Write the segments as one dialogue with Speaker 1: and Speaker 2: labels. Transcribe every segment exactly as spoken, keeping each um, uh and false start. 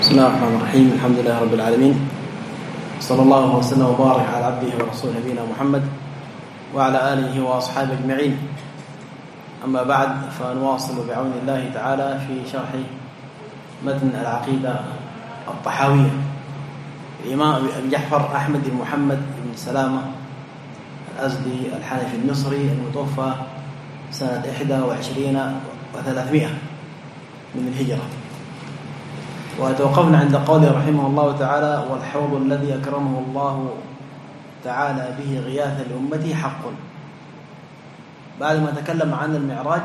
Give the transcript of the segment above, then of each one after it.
Speaker 1: بسم الله الرحمن الرحيم. الحمد لله رب العالمين، صلى الله وسلم وبارك على عبده ورسوله نبينا محمد وعلى آله وأصحابه أجمعين. أما بعد، فنواصل بعون الله تعالى في شرح متن العقيدة الطحاوية الإمام أبي جعفر أحمد بن محمد بن سلامة الأزدي الحنفي المصري المتوفى سنة إحدى وعشرين وثلاثمائة من الهجرة. وتوقفنا عند قوله رحمه الله تعالى: والحوض الذي أكرمه الله تعالى به غياث الأمة حق. بعد ما تكلم عن المعراج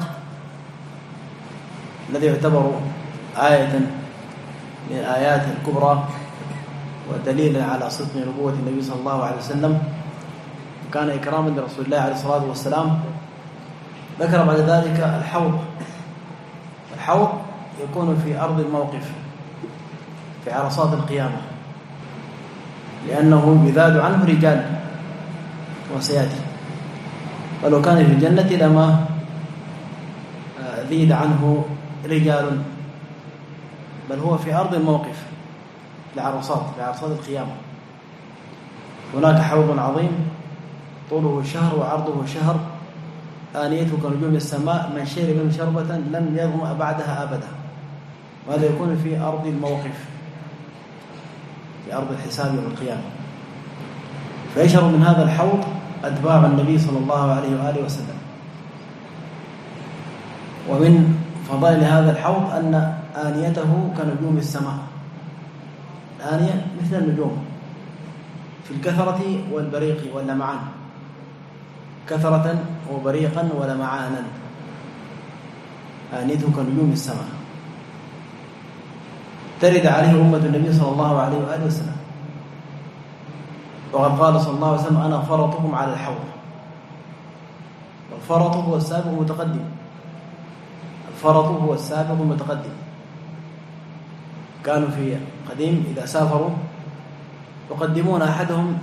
Speaker 1: الذي يعتبر آية من الآيات الكبرى ودليلا على صدق نبوة النبي صلى الله عليه وسلم، وكان إكراما لرسول الله عليه الصلاة والسلام، ذكر بعد ذلك الحوض. الحوض يكون في أرض الموقف في عرصات القيامة، لأنه يذاد عنه رجال وسيأتي، ولو كان في الجنة لما ذيد عنه رجال، بل هو في أرض الموقف لعرصات في عرصات القيامة. هناك حوض عظيم طوله شهر وعرضه شهر، آنيته كنجوم السماء، من شرب منه شربة لم يظمأ بعدها أبدا. وهذا يكون في أرض الموقف في أرض الحساب يوم القيامة. فيشرب من هذا الحوض أتباع النبي صلى الله عليه وآله وسلم. ومن فضائل هذا الحوض أن آنيته كنجوم السماء. الآنية مثل النجوم في الكثرة والبريق واللمعان، كثرة وبريقا ولمعانا. آنيته كنجوم السماء، ترد عليه أمة النبي صلى الله عليه وآله وسلم. وقد قال صلى الله عليه وسلم: أنا فرطكم على الحوض. والفرط هو السابق المتقدم. الفرط هو السابق المتقدم. كانوا في قديم إذا سافروا يقدمون أحدهم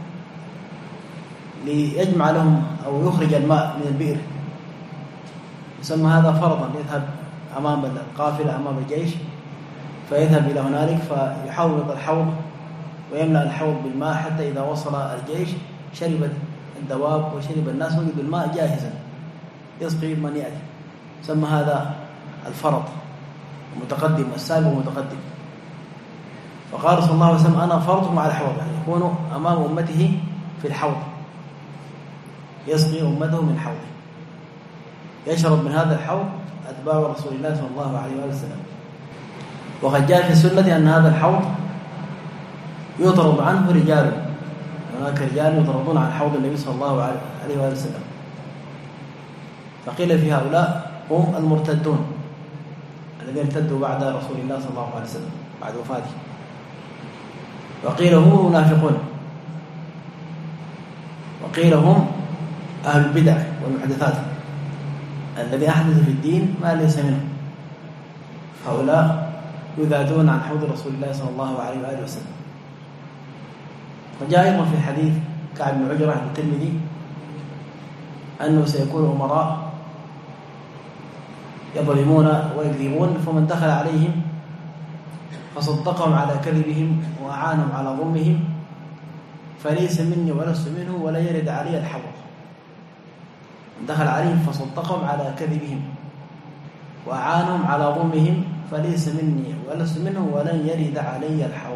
Speaker 1: ليجمع لهم أو يخرج الماء من البئر، يسمى هذا فرطا. يذهب أمام القافلة أمام الجيش، فيذهب إلى هنالك فيحوض الحوض ويملأ الحوض بالماء، حتى إذا وصل الجيش شربت الدواب وشرب الناس وجدوا الماء جاهزا يسقي من يأتي. يسمى هذا الفرط المتقدم، السابق المتقدم. فقال صلى الله عليه وسلم: أنا فرطكم على الحوض، يعني يكون أمام أمته في الحوض، يسقي أمته من حوضه، يشرب من هذا الحوض أتباع رسول الله صلى الله عليه وسلم. وقد جاء في السنة أن هذا الحوض يطرد عنه رجال. هناك رجال يطردون عن حوض النبي صلى الله عليه وسلم. فقيل في هؤلاء هم المرتدون الذين ارتدوا بعد رسول الله صلى الله عليه وسلم بعد وفاته. وقيل هم المنافقون، وقيل هم أهل البدع والمحدثات الذين أحدثوا في الدين ما ليس منه. هؤلاء يذادون عن حوض رسول الله صلى الله عليه وآله وسلم. وجاء أيضا في حديث كعب بن عجرة الترمذي أنه سيكون أمراء يظلمون ويكذبون، فمن دخل عليهم فصدقهم على كذبهم وأعانهم على ظلمهم فليس مني ولست منه ولا يرد علي الحوض. من دخل عليهم فصدقهم على كذبهم وأعانهم على ظلمهم فليس مني ولست منه ولن يرد علي الحوض.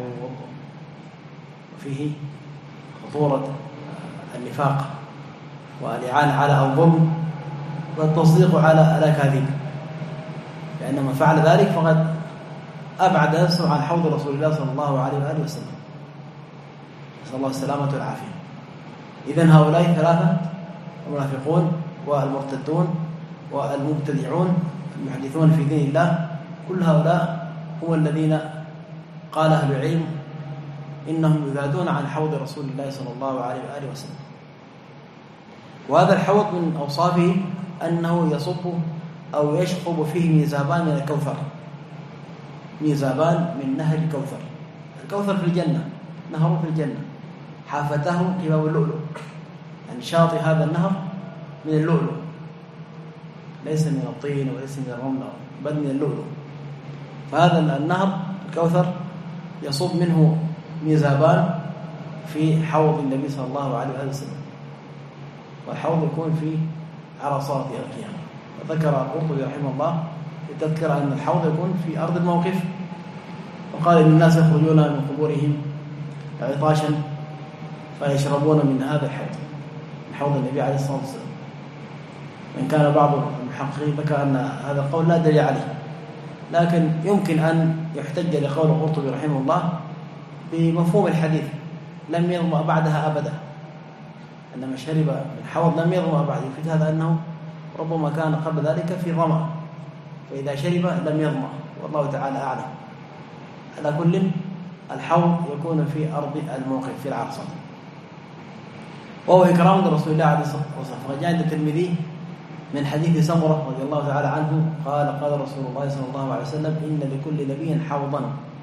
Speaker 1: وفيه خطورة النفاق والإعانة على الظلم والتصديق على الأكاذيب، لأن من فعل ذلك فقد أبعد نفسه عن حوض رسول الله صلى الله عليه وآله وسلم، نسأل الله السلامة والعافية. إذن هؤلاء ثلاثة: المنافقون والمرتدون والمبتدعون المحدثون في دين الله، كل هؤلاء هم الذين قال أهل العلم إنهم يذادون عن حوض رسول الله صلى الله عليه وآله وسلم. وهذا الحوض من أوصافه أنه يصب أو يشقب فيه ميزابان من الكوثر، ميزابان من نهر الكوثر. الكوثر في الجنة، نهر في الجنة، حافته كباب اللؤلؤ، يعني شاطئ هذا النهر من اللؤلؤ، ليس من الطين وليس من الرمل بل من اللؤلؤ. فهذا النهر الكوثر يصب منه ميزابان في حوض النبي صلى الله عليه وسلم، والحوض يكون في عرصات القيامة. وذكر القرطبي رحمه الله يذكر أن الحوض يكون في أرض الموقف، وقال إن الناس يخرجون من قبورهم عطاشا فيشربون من هذا الحوض، من حوض النبي عليه الصلاة والسلام. وإن كان بعض المحققين ذكر أن هذا القول لا دليل عليه، لكن يمكن أن يحتج لقول القرطبي رحمه الله بمفهوم الحديث لم يظمأ بعدها أبدا، أنما شرب من حوض لم يظمأ بعد، يفيد هذا أنه ربما كان قبل ذلك في ظمأ، فإذا شرب لم يظمأ، والله تعالى أعلم. على كل الحوض يكون في أرض الموقف في العرصة، وهو إكرام لرسول الله عليه الصلاة والسلام. وجاء عند الترمذي من حديث سمرة رضي الله تعالى عنه قال قال رسول الله صلى الله عليه وسلم إن لكل نبي حوضا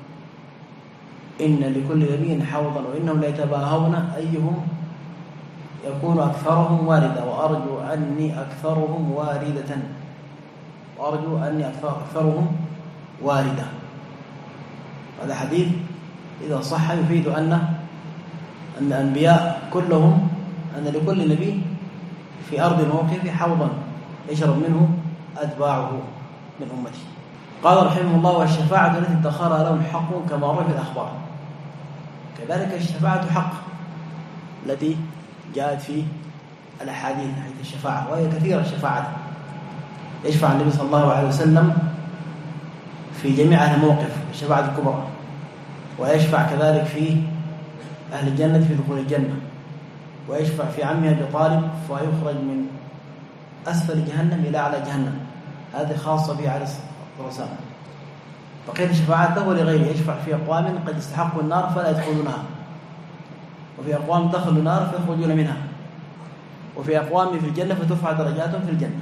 Speaker 1: إن لكل نبي حوضا وإنهم ليتباهون أيهم يكون أكثرهم واردة وأرجو أني أكثرهم واردة وأرجو أني أكثرهم واردة. هذا حديث إذا صح يفيد أن أن الأنبياء كلهم أن لكل نبي في أرض الموقف حوضا يشرب منه أتباعه من أمته. قال رحمه الله والشفاعة التي ادخرها لهم حق كما روى في الأخبار. كذلك الشفاعة حق التي جاءت في الأحاديث حيث الشفاعة، وهي كثيرة الشفاعة. يشفع النبي صلى الله عليه وسلم في جميع أهل الموقف الشفاعة الكبرى، ويشفع كذلك في أهل الجنة في دخول الجنة، ويشفع في عمه أبي طالب فيخرج من أسفل جهنم إلى أعلى جهنم، هذه خاصة به عليه الصلاة والسلام. بقية الشفاعات له ولغيره، يشفع في أقوام قد استحقوا النار فلا يدخلونها، وفي أقوام دخلوا النار فيخرجون منها، وفي أقوام في الجنة فترفع درجاتهم في الجنة.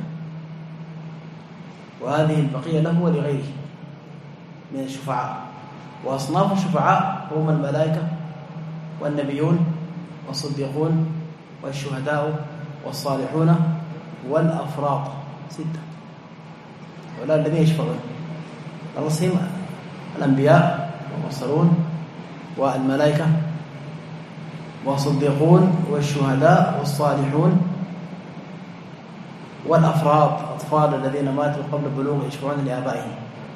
Speaker 1: وهذه البقية له ولغيره من الشفعاء. وأصناف الشفعاء هم الملائكة والنبيون والصديقون والشهداء والصالحون والأفراط، ستة. ولا الذين يشفعون الرسيم الأنبياء والمرسلون والملائكة والصديقون والشهداء والصالحون والأفراط، أطفال الذين ماتوا قبل البلوغ يشفعون لآبائهم.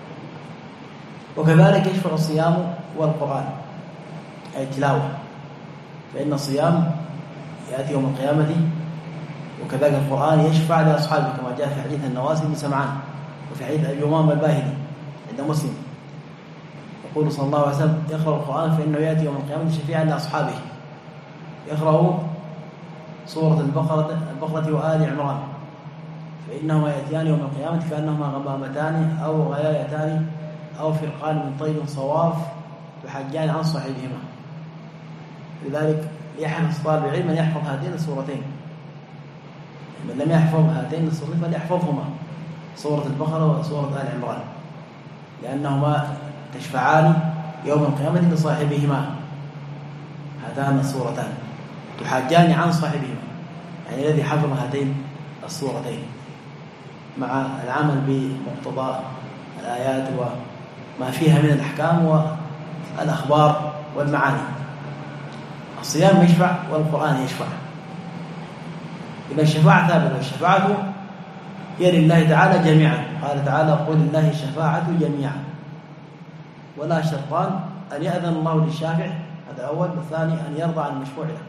Speaker 1: وكذلك يشفع الصيام والقرآن أي التلاوة، فإن الصيام يأتي يوم القيامة، وكذلك القرآن يشفع لأصحابه كما جاء في حديث النواس بن سمعان وفي حديث أبي أمامة الباهلي عند مسلم، يقول صلى الله عليه وسلم يقرأ القرآن فإنه يأتي يوم القيامة شفيعا لأصحابه. يقرأ سورة البقرة البقرة وآل عمران فإنهما يأتيان يوم القيامة كأنهما غمامتان أو غيايتان أو فرقان من طير صواف تحجان عن صاحبهما. لذلك يحرص طالب العلم أن يحفظ هاتين السورتين، من لم يحفظ هاتين السورتين فليحفظهما، سورة البقرة وسورة آل عمران، لأنهما تشفعان يوم القيامة لصاحبهما. هاتان السورتان تحاجان عن صاحبهما، يعني الذي حفظ هاتين السورتين مع العمل بمقتضى الآيات وما فيها من الأحكام والأخبار والمعاني. الصيام يشفع والقرآن يشفع، إذا الشفاعة ثابتة، والشفاعة هي لله تعالى جميعا. قال تعالى قل لله الشفاعة جميعا، ولا شرطان أن يأذن الله للشافع، هذا أول، والثاني أن يرضى عن المشفوع له،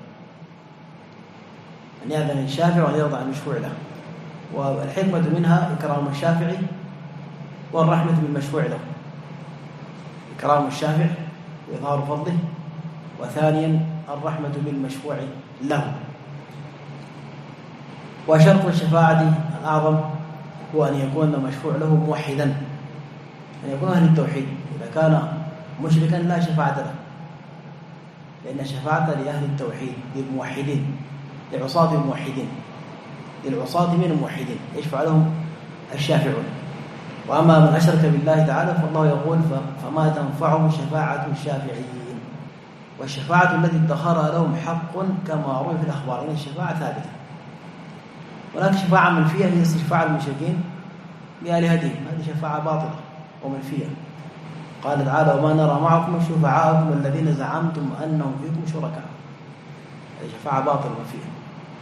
Speaker 1: أن يأذن للشافع وأن يرضى عن المشفوع له. والحكمة منها إكرام الشافع والرحمة بالمشفوع له، إكرام الشافع وإظهار فضله، وثانيا الرحمة بالمشفوع له. وشرط الشفاعة الأعظم هو أن يكون المشفوع له موحدا، أن يكون أهل التوحيد. إذا كان مشركا لا شفاعة له، لأن الشفاعة لأهل التوحيد للموحدين، لعصاة الموحدين، للعصاة من الموحدين يشفع لهم الشافعون. وأما من أشرك بالله تعالى فالله يقول فما تنفعه شفاعة الشافعين. والشفاعة التي ادخرها لهم حق كما روي في الأخبار، إن الشفاعة ثابتة. ولكن شفاعة منفية هي شفاعة المشركين بآلهتهم، هذه شفاعة باطلة ومنفية، قال تعالى وما نرى معكم شفعاءكم الذين زعمتم أنهم فيكم شركاء. الشفاعة باطل ما فيها.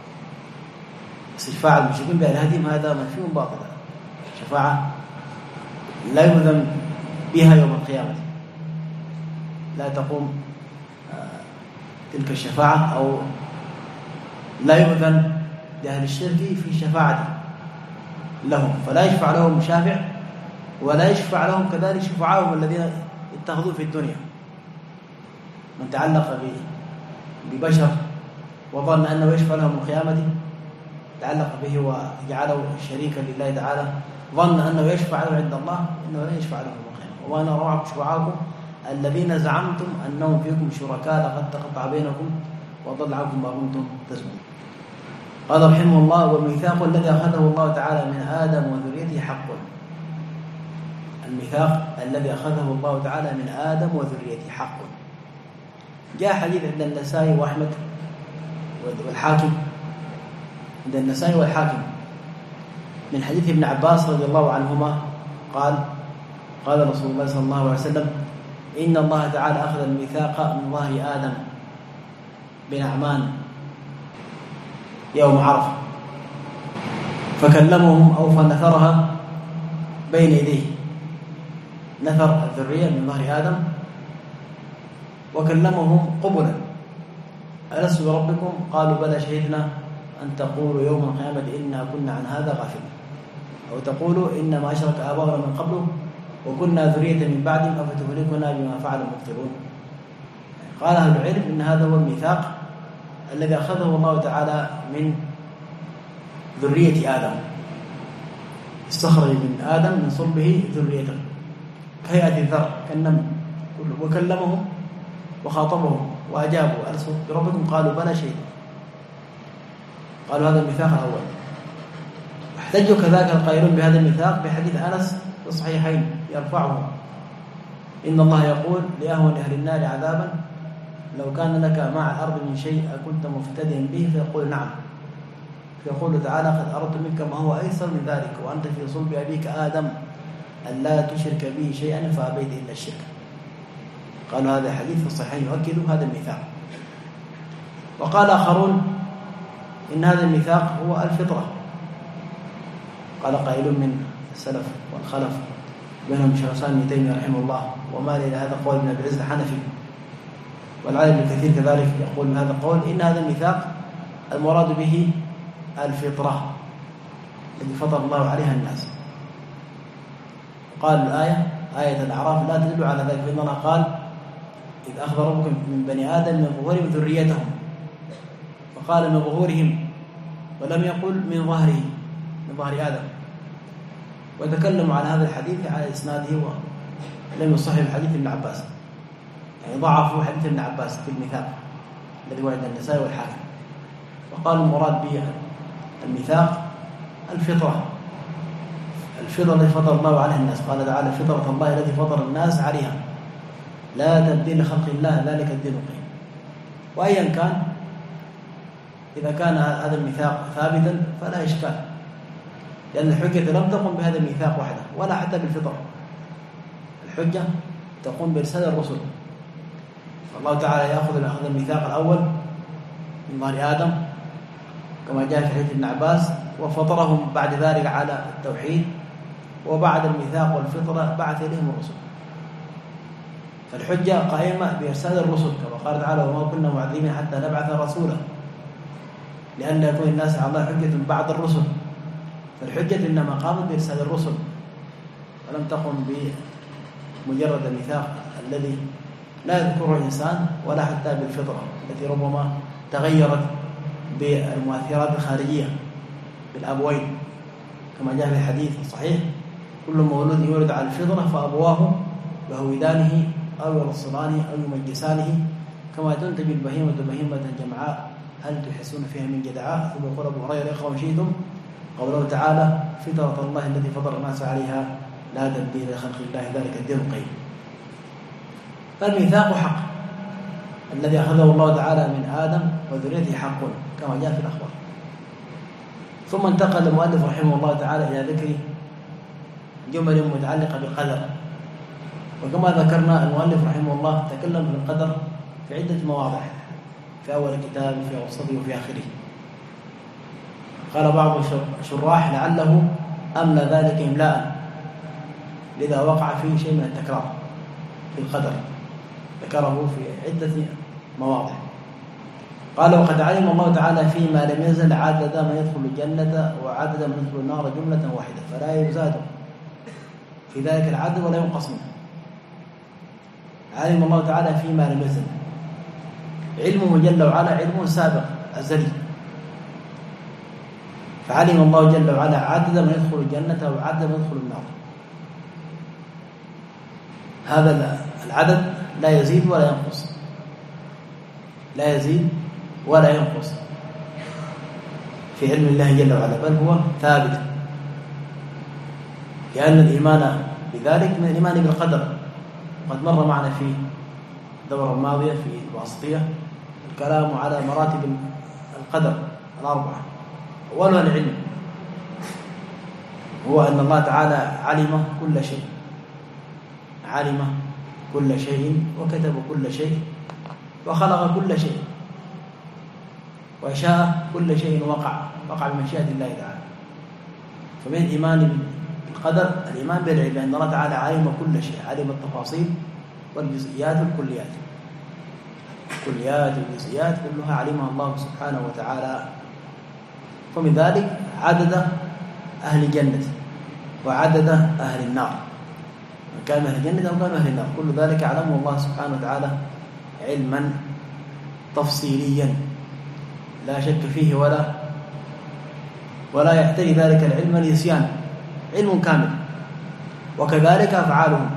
Speaker 1: شفاعة المشركين بآلهتهم هذا منفي باطل. شفاعة لا يؤذن بها يوم القيامة، لا تقوم تلك الشفاعة أو لا يؤذن لأهل الشرك في الشفاعة لهم، فلا يشفع لهم مشافع ولا يشفع لهم كذلك شفعاءهم الذين اتخذوا في الدنيا. من تعلق ببشر وظن أنه يشفع لهم القيامة تعلق به وجعله شريكا لله تعالى، ظن أنه يشفع له عند الله، إنه لا يشفع له القيامة. وأنا روعكم شفعاءكم الذين زعمتم أنهم فيكم شركاء لقد تقطع بينكم وضل عنكم ما كنتم تزعمون. قال رحمه الله والميثاق الذي أخذه الله تعالى من آدم وذريته حق. الميثاق الذي أخذه الله تعالى من آدم وذريته حق. جاء حديث عند النسائي وأحمد والحاكم، عند النسائي والحاكم من حديث ابن عباس رضي الله عنهما قال قال رسول الله صلى الله عليه وسلم إن الله تعالى أخذ الميثاق من ظهر آدم بنعمان يوم عرفة فكلمهم أو فنثرها بين يديه، نثر الذرية من ظهر آدم وكلمهم قبلا ألست بربكم؟ قالوا بلى شهدنا أن تقولوا يوم القيامة إنا كنا عن هذا غافلين، أو تقولوا إنما أشرك آباؤنا من قبل وكنا ذرية من بعدهم أفتهلكنا بما فعل المبطلون. قال أهل العلم إن هذا هو الميثاق الذي أخذه الله تعالى من ذرية آدم، استخرج من آدم من صلبه ذريته كهيئة الذر كالنمل، وكلمهم وخاطبهم وأجابوا ألست بربكم؟ قالوا بلى شهدنا. قالوا هذا الميثاق الأول. واحتجوا كذلك القائلون بهذا الميثاق بحديث أنس في الصحيحين يرفعه إن الله يقول لأهون أهل النار عذابا لو كان لك مع الأرض من شيء أكنت مفتديا به؟ فيقول نعم، فيقول تعالى قد أردت منك ما هو أيسر من ذلك وأنت في صلب أبيك آدم أن لا تشرك به شيئا فأبيت إلا الشرك. قالوا هذا حديث في الصحيحين يؤكد هذا الميثاق. وقال آخرون إن هذا الميثاق هو الفطرة. قال قائل من السلف والخلف بينهم شيخ الإسلام ابن تيمية رحمه الله ومال إلى هذا قول ابن أبي العز الحنفي، والعالم الكثير كذلك يقول بهذا القول إن هذا الميثاق المراد به الفطرة التي فطر الله عليها الناس. قال الآية آية الأعراف لا تدل على ذلك، فإن الله قال إذ أخذ ربكم من بني آدم من ظهورهم ذريتهم، فقال من ظهورهم ولم يقل من ظهره من ظهر آدم. وتكلموا على هذا الحديث على إسناده ولم يصح الحديث ابن عباس، يعني ضعفوا حديث ابن عباس في الميثاق الذي ورد النسائي والحاكم. وقالوا المراد به الميثاق الفطرة، الفطرة التي فطر الله عليها الناس. قال تعالى فطرة الله التي فطر الناس عليها لا تبديل لخلق الله ذلك الدين القيم. وأيا كان إذا كان هذا الميثاق ثابتا فلا إشكال، لأن الحجة لم تقم بهذا الميثاق وحده ولا حتى بالفطرة، الحجة تقوم برسالة الرسل. فالله تعالى يأخذ أخذ الميثاق الأول من ظهر آدم كما جاء في حديث ابن عباس وفطرهم بعد ذلك على التوحيد، وبعد الميثاق والفطرة بعث إليهم الرسل. فالحجة قائمة بإرسال الرسل كما قال تعالى وما كنا معذبين حتى نبعث رسولا، لأن يكون الناس على الله حجة بعد الرسل. فالحجة إنما قامت بإرسال الرسل ولم تقم بمجرد الميثاق الذي لا يذكره الإنسان ولا حتى بالفطرة التي ربما تغيرت بالمؤثرات الخارجية بالأبوين كما جاء في الحديث الصحيح كل مولود يولد على الفطرة فأبواه يهودانه أو ينصرانه أو يمجسانه كما تنتج البهيمة بهيمة جمعاء هل تحسون فيها من جدعاء. ثم يقول أبو هريرة إخوة شئتم قوله تعالى فطرة الله التي فطر الناس عليها لا تبديل لخلق الله ذلك الدين القيم. فالميثاق حق الذي أخذه الله تعالى من آدم وذريته حق كما جاء في الأخبار. ثم انتقل المؤلف رحمه الله تعالى إلى ذكر جمل متعلقة بالقدر وكما ذكرنا المؤلف رحمه الله تكلم في القدر في عدة مواضع، في أول الكتاب وفي أوسطه وفي آخره. قال بعض الشراح لعله أملى ذلك إملاء، لذا وقع فيه شيء من التكرار في القدر، ذكره في عدة مواضع. قال وقد علم الله تعالى فيما لم يزل عدد من يدخل الجنة وعدد من يدخل النار جملة واحدة، فلا يزاد في ذلك العدد ولا ينقص منه. علم الله تعالى فيما لم يزل، علمه جل وعلا علم سابق أزلي، فعلم الله جل وعلا عدد من يدخل الجنة وعدد من يدخل النار. هذا العدد لا يزيد ولا ينقص، لا يزيد ولا ينقص في علم الله جل وعلا، بل هو ثابت، لأن الإيمان بذلك من الإيمان بالقدر. قد مر معنا في الدورة الماضية في الواسطية الكلام على مراتب القدر الأربعة. أولها العلم، هو أن الله تعالى علم كل شيء، علم كل شيء وكتب كل شيء وخلق كل شيء وشاء كل شيء وقع وقع بمشيئة الله تعالى. فمن الإيمان بالقدر الإيمان بالعلم، أن الله تعالى علم كل شيء، علم التفاصيل والجزئيات والكليات، الكليات والجزئيات كلها علمها الله سبحانه وتعالى. ومن ذلك عدد أهل الجنة وعدد أهل النار، من كان أهل الجنة أو كانوا أهل النار، كل ذلك علمه الله سبحانه وتعالى علما تفصيليا لا شك فيه ولا ولا يحتاج ذلك العلم لنسيان، علم كامل. وكذلك أفعالهم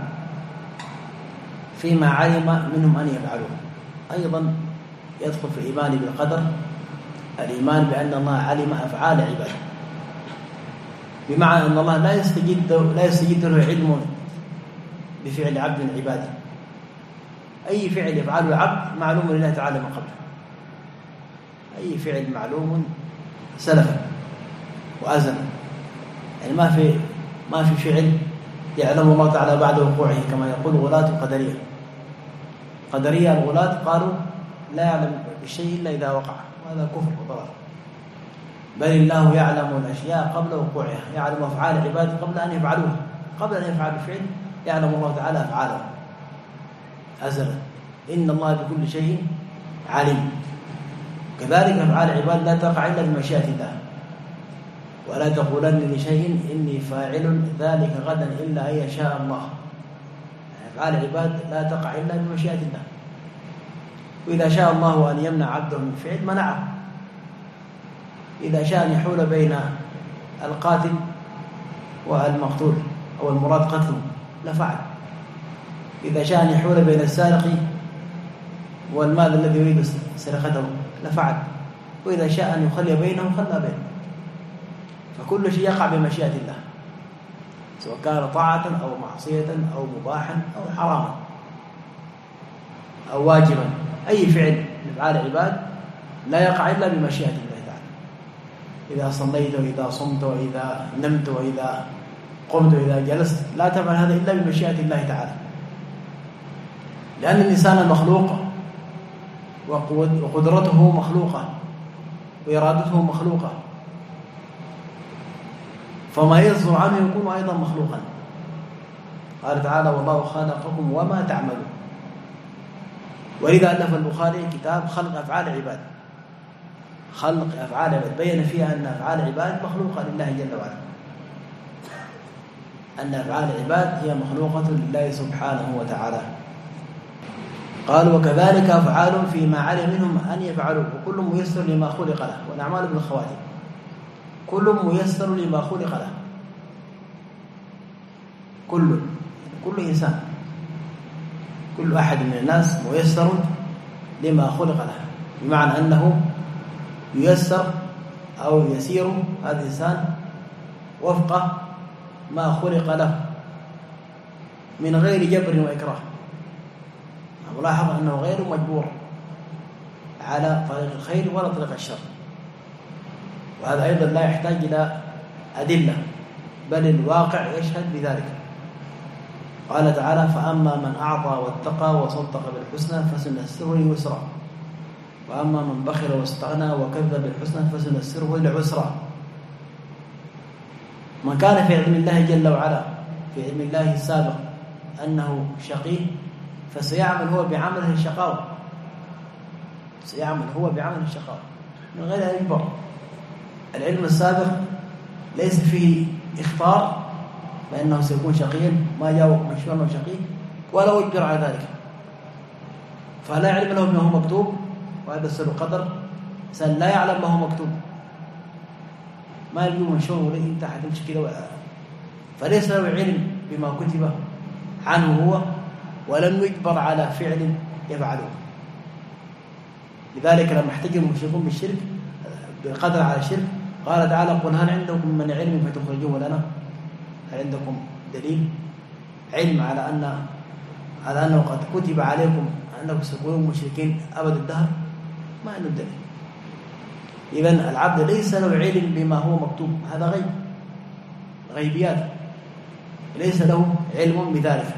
Speaker 1: فيما علم منهم أن يفعلوه، أيضا يدخل في الإيمان بالقدر الإيمان بأن الله علم أفعال عباده، بمعنى أن الله لا يستجد لا يستجد له علم بفعل عبد من عباده، أي فعل يفعله العبد معلوم لله تعالى من قبل، أي فعل معلوم سلفا وأزلا، يعني ما في ما في فعل يعلم الله تعالى بعد وقوعه، كما يقول غلاة القدرية. قدرية الغلاة قالوا لا يعلم بالشيء إلا إذا وقع، وهذا كفر وضلال، بل الله يعلم الأشياء قبل وقوعها، يعلم أفعال العباد قبل أن يفعلوها، قبل أن يفعل الفعل يعلم الله تعالى أفعاله أزلا، إن الله بكل شيء عليم. كذلك أفعال العباد لا تقع إلا بمشيئة الله، ولا تقولن لشيء إني فاعل ذلك غدا إلا أن يشاء الله. أفعال العباد لا تقع إلا بمشيئة الله، وإذا شاء الله أن يمنع عبده من الفعل منعه، إذا شاء أن يحول بين القاتل والمقتول أو المراد قتله لفعل، إذا شاء أن يحول بين السارق والمال الذي يريد سرقته لفعل، وإذا شاء أن يخلي بينهم خلى بينهم. فكل شيء يقع بمشيئة الله، سواء كان طاعة أو معصية أو مباحا أو حراما أو واجبا، أي فعل من أفعال العباد لا يقع إلا بمشيئة الله تعالى. إذا صليت وإذا صمت وإذا نمت وإذا قمت وإذا جلست لا تفعل هذا إلا بمشيئة الله تعالى، لأن الإنسان مخلوق وقدرته مخلوقة وإرادته مخلوقة، فما يصدر عنه يكون أيضا مخلوقا. قال تعالى والله خلقكم وما تعملون. ولذا ألف البخاري كتاب خلق أفعال العباد، خلق أفعال العباد، بين فيها أن أفعال العباد مخلوقة لله جل وعلا، أن أفعال العباد هي مخلوقة لله سبحانه وتعالى. قال وكذلك أفعال فيما علم منهم أن يفعلوا، وكل ميسر لما خلق له، والأعمال بالخواتيم، كل ميسر لما خلق له، كل كل إنسان كل أحد من الناس ميسر لما خلق له، بمعنى أنه ييسر أو يسير هذا الإنسان وفق ما خلق له من غير جبر وإكراه. ملاحظ أنه غير مجبور على طريق الخير ولا طريق الشر، وهذا أيضا لا يحتاج إلى أدلة، بل الواقع يشهد بذلك. قال تعالى فأما من أعطى واتقى وصدق بالحسنى فسنيسره لليسرى وأما من بخل واستغنى وكذب بالحسنى فسنيسره للعسرى. من كان في علم الله جل وعلا في علم الله السابق أنه شقي فسيعمل هو بعمله الشقاوة سيعمل هو بعمله الشقاوة من غير أن يجبر. العلم السابق ليس فيه اختار بأنه سيكون شقيا ما جاء مشروع أنه شقي ولا يجبر على ذلك فلا علم له ما هو مكتوب وهذا سر القدر. إنسان لا يعلم ما هو مكتوب ما يجي منشور ولا انت حتمشي كده ولا فليس له علم بما كتب عنه هو ولم يجبر على فعل يفعله. لذلك لما احتج المشركون بالشرك بالقدر على الشرك قال تعالى قل هل عندكم من علم فتخرجوه لنا هل عندكم دليل علم على أن على أنه قد كتب عليكم أنكم ستكونون مشركين أبد الدهر ما عنده دليل. إذن العبد ليس له علم بما هو مكتوب هذا غيب غيبيات ليس له علم بذلك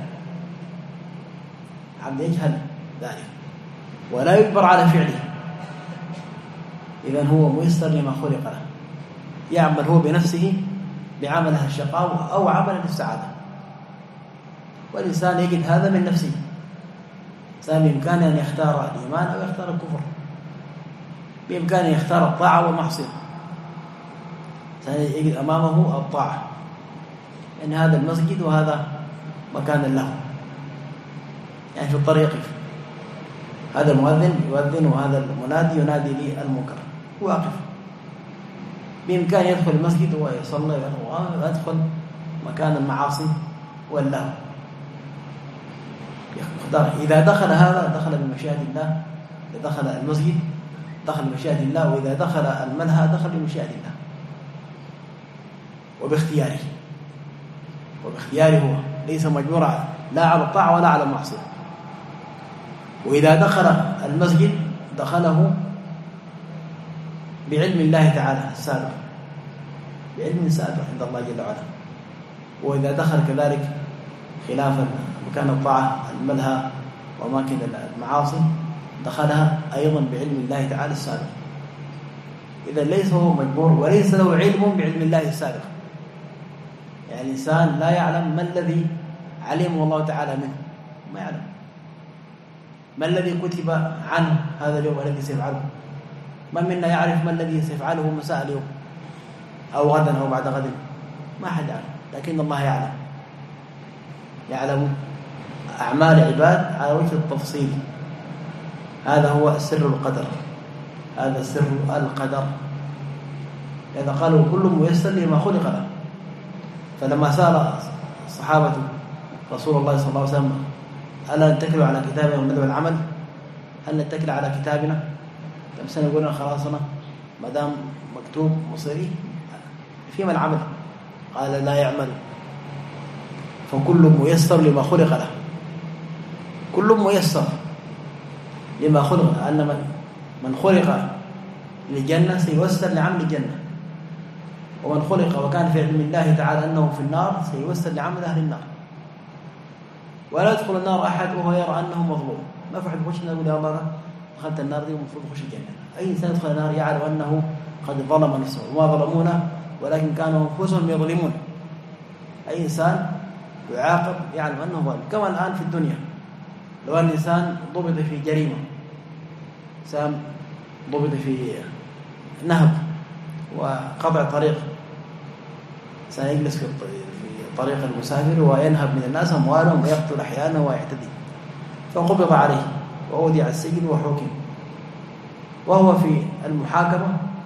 Speaker 1: عبد يجهل ذلك ولا يجبر على فعله. إذن هو ميسر لما خلق له يعمل هو بنفسه بعملها الشقاوة أو عمل للسعادة والإنسان يجد هذا من نفسه. إنسان بإمكانه أن يختار الإيمان أو يختار الكفر بإمكانه يختار الطاعة والمعصية يجد أمامه الطاعة إن هذا المسجد وهذا مكان له يعني في الطريق هذا المؤذن يؤذن وهذا المنادي ينادي لي المنكر واقف بإمكانه يدخل المسجد ويصلي ويدخل مكان المعاصي واللهو. إذا دخل هذا دخل بمشيئة الله إذا دخل المسجد دخل بمشيئة الله وإذا دخل الملهى دخل بمشيئة الله وباختياره وباختياره هو ليس مجبورا لا على الطاعة ولا على المعصية. وإذا دخل المسجد دخله بعلم الله تعالى السابق بعلم سابق عند الله جل وعلا. وإذا دخل كذلك خلافا مكان الطاعة الملهى وأماكن المعاصي دخلها أيضا بعلم الله تعالى السابق. إذا ليس هو مجبور وليس له علم بعلم الله السابق يعني الإنسان لا يعلم ما الذي علمه الله تعالى منه ما يعلم ما الذي كتب عنه هذا اليوم الذي سيفعله. من منا يعرف ما الذي سيفعله مساء اليوم أو غدا أو بعد غد ما أحد يعلم لكن الله يعلم يعلم أعمال عباد على وجه التفصيل. هذا هو سر القدر هذا سر القدر. لذا قالوا كل ميسر لما خلق له. فلما سأل الصحابة رسول الله صلى الله عليه وسلم ألا نتكل على كتابنا ونبدأ العمل هل نتكل على كتابنا كم سنة يقولون خلاصنا ما دام مكتوب مصيري فيما العمل قال لا يعمل فكل ميسر لما خلق له كل ميسر لما خلق له. أن من من خلق للجنة سيوسر لعمل الجنة ومن خلق وكان في علم الله تعالى أنه في النار سيوسر لعمل أهل النار. ولا يدخل النار أحد وهو يرى أنه مظلوم ما في أحد يخش النار يقول يا الله دخلت النار دي ومفروض يخش الجنة. أي إنسان يدخل النار يعلم أنه قد ظلم نفسه وما ظلمونا ولكن كانوا أنفسهم يظلمون. أي إنسان يعاقب يعلم أنه ظالم. كما الآن في الدنيا لو أن الإنسان ضبط في جريمة إنسان ضبط في نهب وقطع طريق إنسان يجلس في طريق المسافر وينهب من الناس أموالهم ويقتل أحيانا ويعتدي فقبض عليه وأودع السجن وحكم وهو في المحاكمة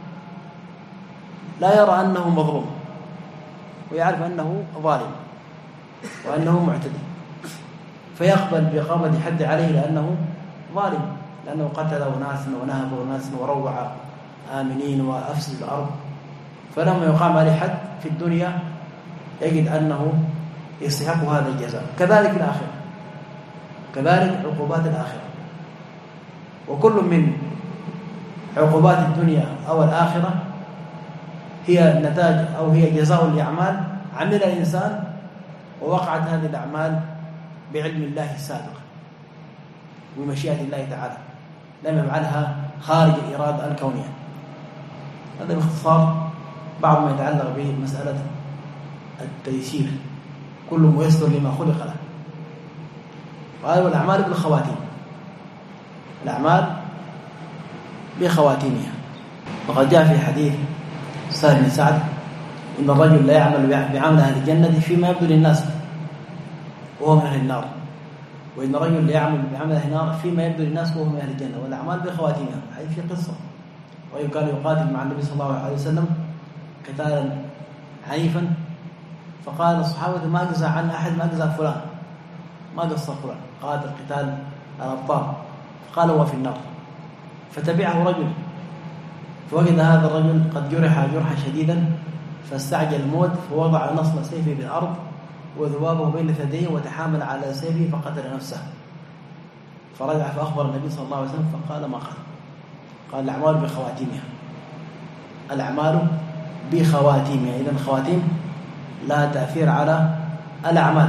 Speaker 1: لا يرى أنه مظلوم ويعرف أنه ظالم وأنه معتدي فيقبل بإقامة حد عليه لأنه ظالم لأنه قتل أناسا ونهب أناسا وروع آمنين وأفسد الأرض. فلما يقام عليه حد في الدنيا يجد أنه يستحق هذا الجزاء. كذلك الآخرة كذلك عقوبات الآخرة. وكل من عقوبات الدنيا أو الآخرة هي نتاج أو هي جزاء لأعمال عمل الإنسان ووقعت هذه الأعمال بعلم الله السابق ومشيئة الله تعالى، لم يفعلها خارج الإرادة الكونية. هذا باختصار بعض ما يتعلق بمسألة التيسير، كل ميسر لما خلق له. قال والأعمال بالخواتيم، الأعمال بخواتيمها. وقد جاء في حديث سهل بن سعد إن الرجل لا يعمل بعمل أهل الجنة فيما يبدو للناس وهو من أهل النار، وإن الرجل لا يعمل بعمل أهل النار فيما يبدو للناس وهو من أهل الجنة. والأعمال بخواتيمها. هذه في قصة، وإن كان يقاتل مع النبي صلى الله عليه وسلم قتالا عنيفا، فقال الصحابة ما جزى عن أحد ما جزى فلان، ما قصر فلان، قاتل قتال الأبطال، فقال هو في النار. فتبعه رجل فوجد هذا الرجل قد جرح جرحا شديدا، فاستعجل الموت، فوضع نصل سيفه بالأرض وذبابه بين ثديه وتحامل على سيفه فقتل نفسه. فرجع فأخبر النبي صلى الله عليه وسلم فقال ما قال. قال الأعمال بخواتيمها، الأعمال بخواتيمها. إذن الخواتيم لها تأثير على الأعمال،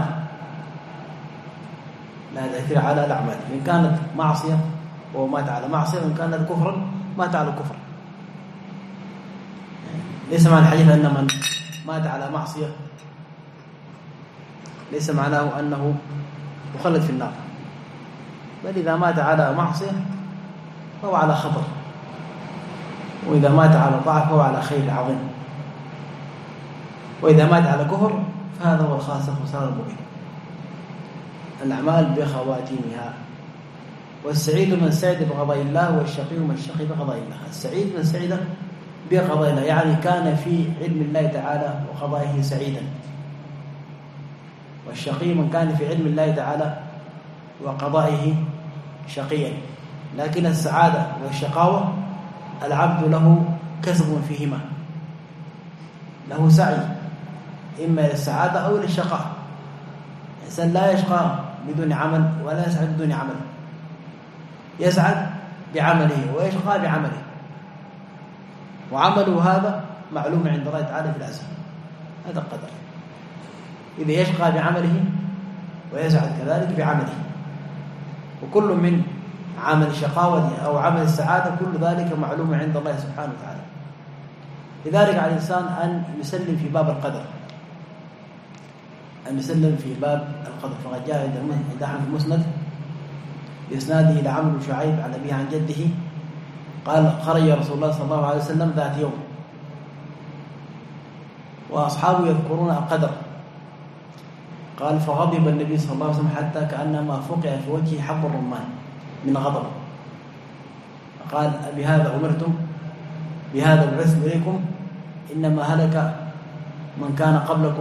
Speaker 1: لها تأثير على الأعمال. إن كانت معصية وهو مات على معصية، وإن كانت كفرا مات على كفر. ليس معنى الحديث أن من مات على معصية ليس معناه أنه مخلد في النار، بل إذا مات على معصية فهو على خطر، وإذا مات على طاعة فهو على خير عظيم، وإذا مات على كفر فهذا هو الخاسر خسران المبين. الأعمال بخواتيمها. والسعيد من سعد بقضاء الله، والشقي من شقي بقضاء الله. السعيد من سعد بقضاء الله، يعني كان في علم الله تعالى وقضائه سعيدا. والشقي من كان في علم الله تعالى وقضائه شقيا. لكن السعادة والشقاوة العبد له كسب فيهما، له سعي إما للسعادة أو للشقاء. الإنسان لا يشقى بدون عمل ولا يسعد بدون عمل، يسعد بعمله ويشقى بعمله، وعمله هذا معلوم عند الله تعالى في الأزل، هذا القدر. إذا يشقى بعمله ويسعد كذلك بعمله، وكل من عمل الشقاوة أو عمل السعادة كل ذلك معلوم عند الله سبحانه وتعالى. لذلك على الإنسان أن يسلم في باب القدر، أن يسلم في باب القدر. فقد جاء عند أحمد في المسند بإسناده إلى عمرو بن شعيب عن أبيه عن جده قال خرج رسول الله صلى الله عليه وسلم ذات يوم وأصحابه يذكرون القدر، قال فغضب النبي صلى الله عليه وسلم حتى كأنما فقع في وجهه حب الرمان من غضب، قال بهذا أمرتم، بهذا بعثت إليكم، إنما هلك من كان قبلكم،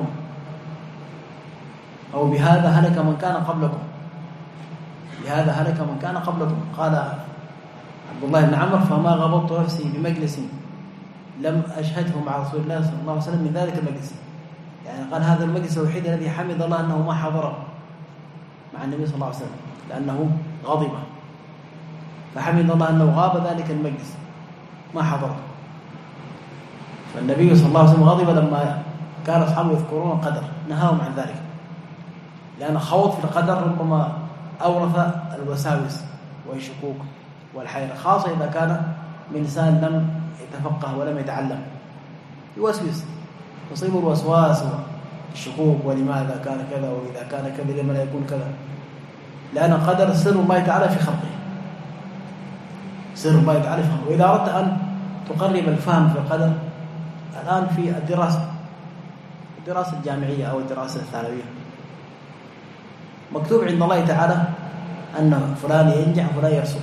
Speaker 1: أو بهذا هلك من كان قبلكم، بهذا هلك من كان قبلكم. قال عبد الله بن عمرو فما غضبت نفسي بمجلس لم أشهده مع رسول الله صلى الله عليه وسلم من ذلك المجلس. يعني قال هذا المجلس الوحيد الذي حمد الله أنه ما حضره مع النبي صلى الله عليه وسلم، لأنه غضب، فحمد الله أنه غاب ذلك المجلس ما حضره. فالنبي صلى الله عليه وسلم غضب لما كان أصحابه يذكرون القدر، نهاهم عن ذلك، لأن خوض في القدر ربما أورث الوساوس والشكوك والحيرة، خاصة إذا كان من إنسان لم يتفقه ولم يتعلم، يوسوس، يصيب الوسواس والشكوك، ولماذا كان كذا، وإذا كان كذا لما لا يكون كذا، لأن القدر سر الله تعالى في خلقه، سر الله تعالى في خلقه. وإذا أردت أن تقرب الفهم في القدر الآن في الدراسة الدراسة الجامعية أو الدراسة الثانوية، مكتوب عند الله تعالى أن فلان ينجح وفلان يرسل.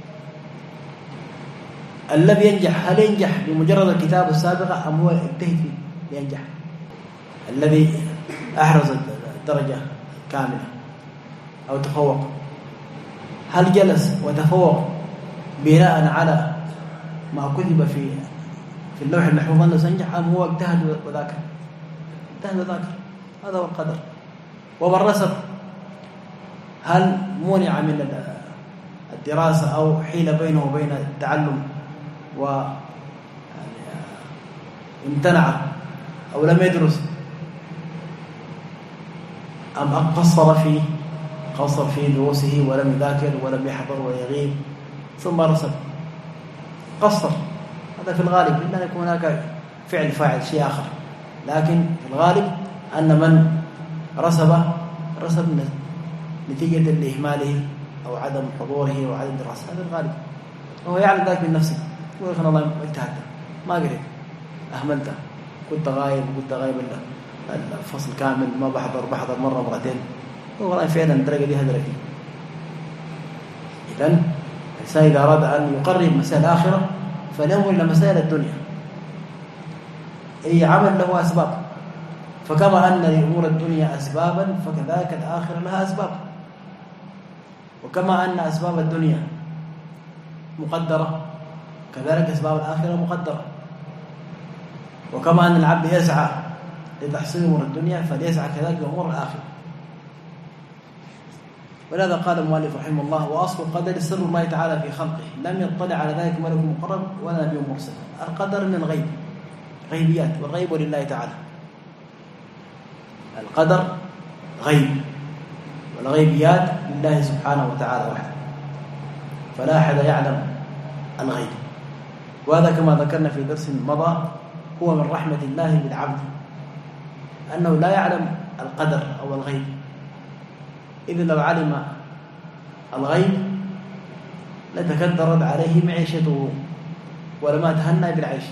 Speaker 1: الذي ينجح هل ينجح بمجرد الكتاب السابقة أم هو يجتهد فيه لينجح؟ الذي أحرز الدرجة كاملة أو تفوق هل جلس وتفوق بناء على ما كتب في في اللوح المحفوظ أنه سينجح، أم هو اجتهد وذاكر؟ اجتهد وذاكر، هذا هو القدر. ومن رسب هل منع من الدراسة أو حيل بينه وبين التعلم وامتنع أو لم يدرس، أم قصر في قصر في دروسه ولم يذاكر ولم يحضر ويغيب ثم رسب قصر، هذا في الغالب، إلا يكون هناك فعل فاعل شيء آخر، لكن في الغالب أن من رسب رسب نتيجة لإهماله أو عدم حضوره أو عدم دراسة، هذا الغالب، وهو يعلم ذلك من نفسه، يقول خلنا الله اجتهدت ما قريت أهملته، كنت غايب وكنت غايب الفصل كامل ما بحضر بحضر مرة مرتين، والله فعلا الدرجة دي هدرجة. إذن الإنسان إذا أراد أن يقرب مسائل الآخرة فلينظر إلى مسائل الدنيا، أي عمل له أسباب، فكما أن لأمور الدنيا أسبابا فكذلك الآخرة لها أسباب، وكما أن أسباب الدنيا مقدرة كذلك أسباب الآخرة مقدرة، وكما أن العبد يسعى لتحصيل أمور الدنيا فليسعى كذلك لأمور الآخرة. ولهذا قال المؤلف رحمه الله: وأصل القدر سر الله تعالى في خلقه، لم يطلع على ذلك ملك مقرب ولا نبي مرسل. القدر من الغيب، غيبيات، والغيب لله تعالى. القدر غيب والغيبيات لله سبحانه وتعالى وحده، فلا أحد يعلم الغيب. وهذا كما ذكرنا في درس مضى هو من رحمة الله بالعبد، أنه لا يعلم القدر أو الغيب، إذ لو علم الغيب لتكدرت عليه معيشته ولما تهنى بالعيش.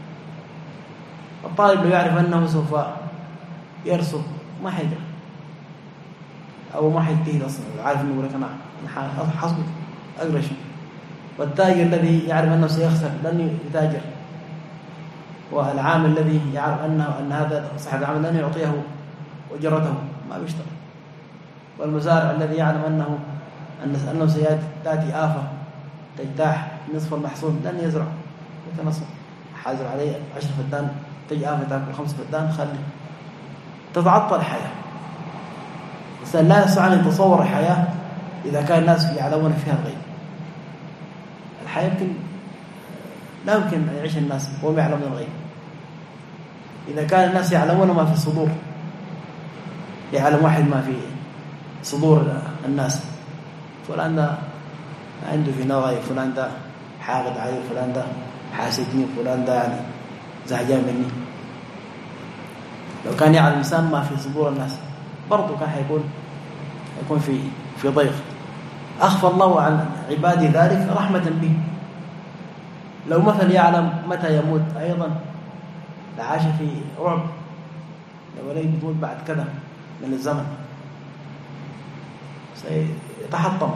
Speaker 1: الطالب لو يعرف أنه سوف يرسب ما حيجر أو ما حيجتهد أصلا، عارف أنه يقول لك أنا حصبك أقرش. والتاجر الذي يعرف أنه سيخسر لن يتاجر، والعامل الذي يعرف أنه أن هذا صاحب العمل لن يعطيه أجرته ما بيشتغل. والمزارع الذي يعلم أنه أنه سيأتي آفة تجتاح نصف المحصول لن يزرع، يتنصف حازر عليه عشر فدان تجي آفة تأكل خمس فدان، خلي تتعطل الحياة. الإنسان لا يستطيع أن يتصور الحياة إذا كان الناس يعلمون فيها الغيب. الحياة يمكن لا يمكن أن يعيش الناس وهم يعلمون الغيب. إذا كان الناس يعلمون ما في الصدور، يعلم واحد ما في صدور الناس، فلان ده عنده في نظري، فلان ده حاقد علي، فلان ده حاسدني، فلان ده يعني زعجان مني. لو كان يعلم الإنسان ما في صدور الناس برضو كان حيكون يكون في في ضيق. أخفى الله عن عبادي ذلك رحمة به. لو مثل يعلم متى يموت أيضا لعاش في رعب، لو ليه بتموت بعد كذا من الزمن سيتحطم،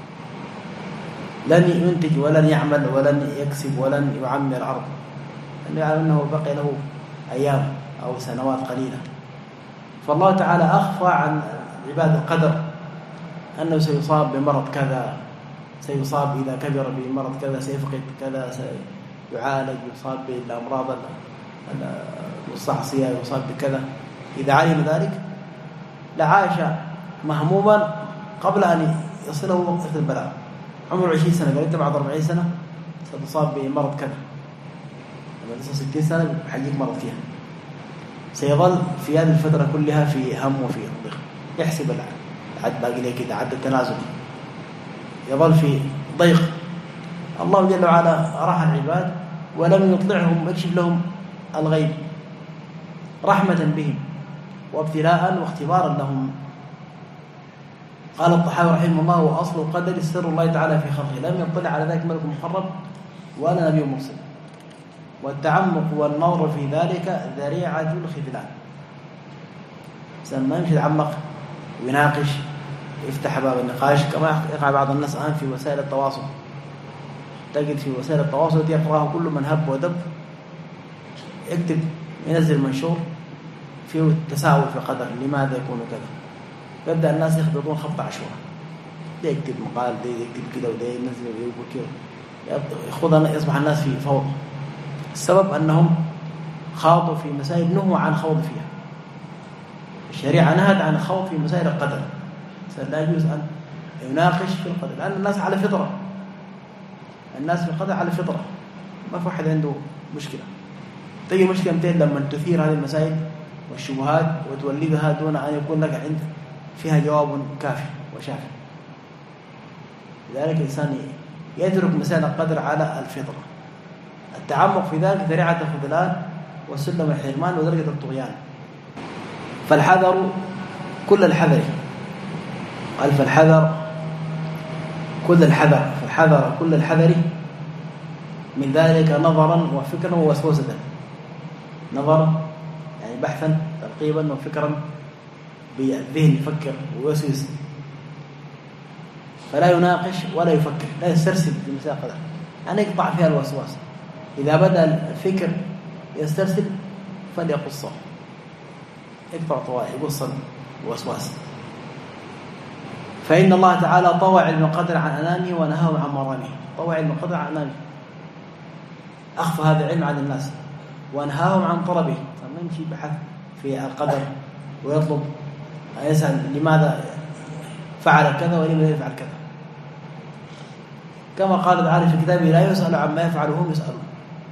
Speaker 1: لن ينتج ولن يعمل ولن يكسب ولن يعمر الأرض، لأنه يعلم أنه بقي له أيام أو سنوات قليلة. فالله تعالى أخفى عن عباد القدر أنه سيصاب بمرض كذا، سيصاب إذا كبر بمرض كذا، سيفقد كذا، سيعالج، يصاب بالأمراض المستعصية، يصاب بكذا. إذا علم ذلك لعاش مهموما قبل أن يصله وقت البلاء. عمره عشرين سنة قال أنت بعد أربعين سنة ستصاب بمرض كذا، لما تصل ستين سنة بحيجيك مرض فيها. سيظل في هذه الفترة كلها في هم وفي ضيق، يحسب العد باقي ليه كده، عد التنازل، يظل في ضيق. الله جل وعلا راح العباد ولم يطلعهم ويكشف لهم الغيب رحمة بهم وابتلاء واختبارا لهم. قال الطحاوي رحمه الله: وأصل القدر سر الله تعالى في خلقه، لم يطلع على ذلك ملك مقرب ولا نبي مرسل. والتعمق والنظر في ذلك ذريعة الخذلان. ما يمشي يتعمق ويناقش يفتح باب النقاش كما يقع بعض الناس الآن في وسائل التواصل. تجد في وسائل التواصل يقرأه كل من هب ودب، يكتب ينزل منشور فيه التساؤل في القدر، لماذا يكون كذا؟ يبدأ الناس يخبطون خبط عشوائي، ده يكتب مقال، ده يكتب كده، وده ينزل ويقول كده، يخوض يصبح الناس في فوضى. السبب أنهم خاضوا في مسائل نهوا عن خوض فيها. الشريعة نهت عن الخوض في مسائل القدر، لا يجوز أن يناقش في القدر، لأن الناس على فطرة، الناس في القدر على فطرة، ما في واحد عنده مشكلة. تجي مشكلة متين لما تثير هذه المسائل والشبهات وتولدها دون أن يكون لك عند فيها جواب كافي وشافع. لذلك الإنسان يترك مسائل القدر على الفطرة. التعمق في ذلك ذريعة الخذلان وسلم الحرمان ودرجة الطغيان. فالحذر كل الحذر، قال فالحذر كل الحذر، فالحذر كل الحذر من ذلك نظرا وفكرا ووسوسة. نظرا يعني بحثا ترقيبا، وفكرا بالذهن يفكر ويوسوس، فلا يناقش ولا يفكر، لا يسترسل في مسائل القدر، يعني يقطع فيها الوسواس. إذا بدأ الفكر يسترسل فليقصه، يقطع طوائع يقص الوسواس. فإن الله تعالى طوى علم القدر عن أنامه ونهاه عن مرامه. طوى علم القدر عن أنامه، أخفى هذا العلم عن الناس، ونهاهم عن طلبه. فما يمشي بحث في القدر ويطلب يسأل لماذا فعل كذا ولماذا يفعل كذا. كما قال تعالى في كتابه لا يسأل عما يفعل وهم يسألون.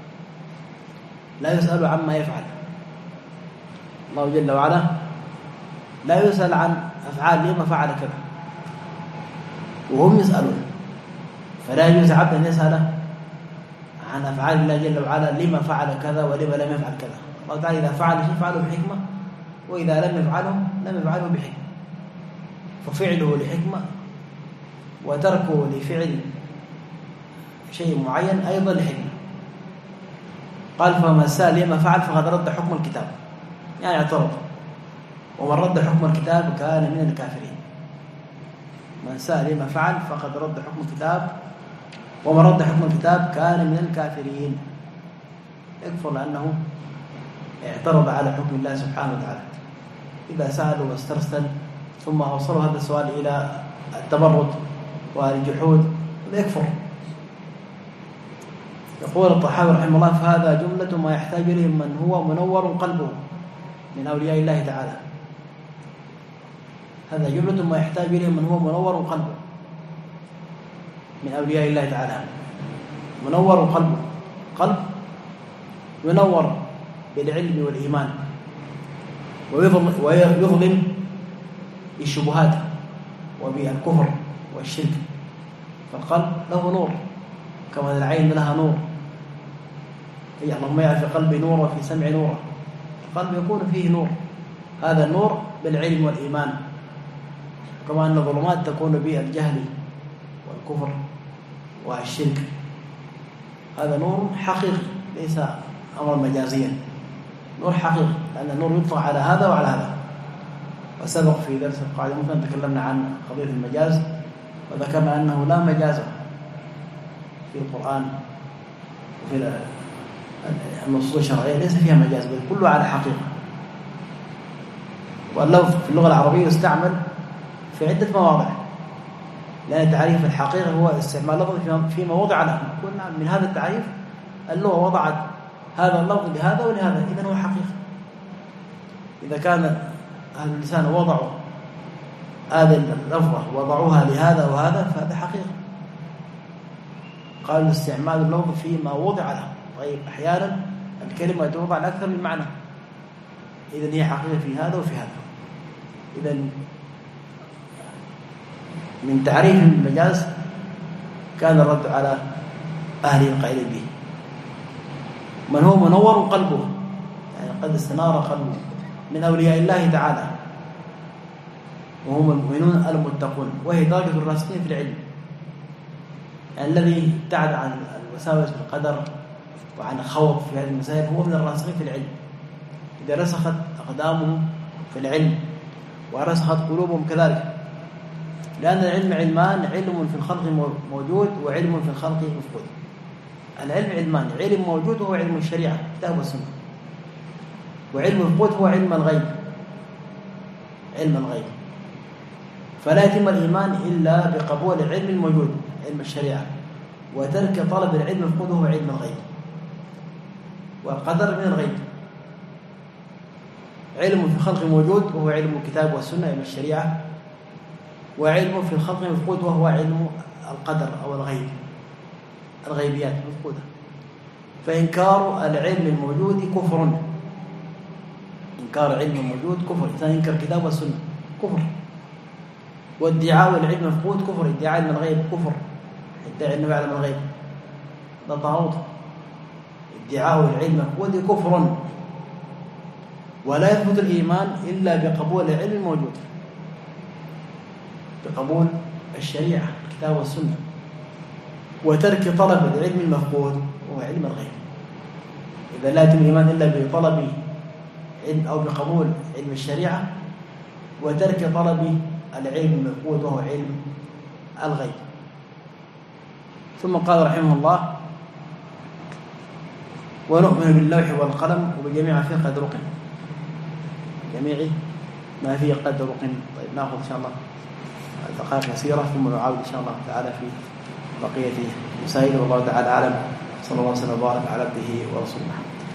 Speaker 1: لا يسأل عما يفعل، الله جل وعلا لا يسأل عن أفعال لما فعل كذا وهم يسألون. فلا يجوز عبد أن يسأل عن أفعال الله جل وعلا لما فعل كذا ولما لم يفعل كذا. الله تعالى إذا فعل شيء فعله بحكمة، وإذا لم يفعله لم يفعله بحكمة. ففعله لحكمة وتركه لفعل شيء معين أيضا لحكمة. قال فمن سأل لما فعل فقد رد حكم الكتاب، يعني اعترض، ومن رد حكم الكتاب كان من الكافرين. من سأل لما فعل فقد رد حكم الكتاب، ومن رد حكم الكتاب كان من الكافرين. يكفر لأنه اعترض على حكم الله سبحانه وتعالى. إذا سألوا واسترسل ثم أوصلوا هذا السؤال إلى التبرد والجحود يكفر. يقول الطحاوي رحمه الله فهذا جملة ما يحتاج إليه من هو منور قلبه من أولياء الله تعالى. هذا جملة ما يحتاج إليه من هو منور قلبه من أولياء الله تعالى. منور قلبه، قلب ينور بالعلم والإيمان، ويظلم بالشبهات وبالكفر والشرك. فالقلب له نور كما العين لها نور. اللهم اجعل في قلبي نور وفي سمعي نورا. القلب يكون فيه نور، هذا النور بالعلم والإيمان، كما أن الظلمات تكون بالجهل والكفر والشرك. هذا نور حقيقي ليس أمر مجازيا، نور حقيقي، لأن النور يطلع على هذا وعلى هذا. وسبق في درس القاعدة ممكن تكلمنا عن قضية المجاز، وذكرنا أنه لا مجاز في القرآن وفي النصوص الشرعية، ليس فيها مجاز بل كله على حقيقة. واللفظ في اللغة العربية يستعمل في عدة مواضع، لأن تعريف الحقيقة هو استعمال لفظ في مواضع له. قلنا من هذا التعريف اللغة وضعت هذا اللفظ لهذا ولهذا، إذن هو حقيقة. إذا كان أهل اللسان وضعوا هذه اللفظة وضعوها لهذا وهذا فهذا حقيقة. قالوا استعمال اللفظ فيما وضع له. طيب أحيانا الكلمة توضع لأكثر من معنى، إذن هي حقيقة في هذا وفي هذا. إذن من تعريف المجاز كان الرد على أهل القائل به. من هو منور قلبه، يعني قد استنار قلبه من أولياء الله تعالى، وهم المؤمنون المتقون، وهي درجة الراسخين في العلم، يعني الذي ابتعد عن الوساوس في القدر وعن الخوض في هذه المسائل هو من الراسخين في العلم. إذا رسخت أقدامهم في العلم ورسخت قلوبهم كذلك، لأن العلم علمان، علم في الخلق موجود وعلم في الخلق مفقود. العلم علمان، علم موجود هو علم الشريعة كتاب والسنة، وعلم مفقود هو علم الغيب، علم الغيب. فلا يتم الإيمان إلا بقبول العلم الموجود علم الشريعة، وترك طلب العلم المفقود هو علم الغيب. والقدر من الغيب. علم في الخلق موجود وهو علم الكتاب والسنة علم الشريعة، وعلم في الخلق مفقود وهو علم القدر أو الغيب، الغيبيات مفقودة. فإنكار العلم الموجود كفر. إنكار علم الموجود كفر. إذا ينكر الكتاب والسنة كفر. وادعاء العلم مفقود كفر، ادعاء علم الغيب كفر، ادعاء انه يعلم الغيب ده طاغوت، ادعاء العلم مفقود كفر. ولا يثبت الإيمان إلا بقبول العلم الموجود، بقبول الشريعة الكتاب والسنة، وترك طلب العلم المفقود وهو علم الغيب. إذا لا يتم الإيمان إلا بطلب علم أو بقبول علم الشريعة وترك طلب العلم المفقود وهو علم الغيب. ثم قال رحمه الله: ونؤمن باللوح والقلم وبجميع ما فيه قد رقم، جميع ما فيه قد رقم. طيب نأخذ إن شاء الله دقائق يسيرة ثم نعاود إن شاء الله تعالى في بقية مسائل، والله تعالى أعلم. صلى الله وسلم وبارك على عبده ورسوله.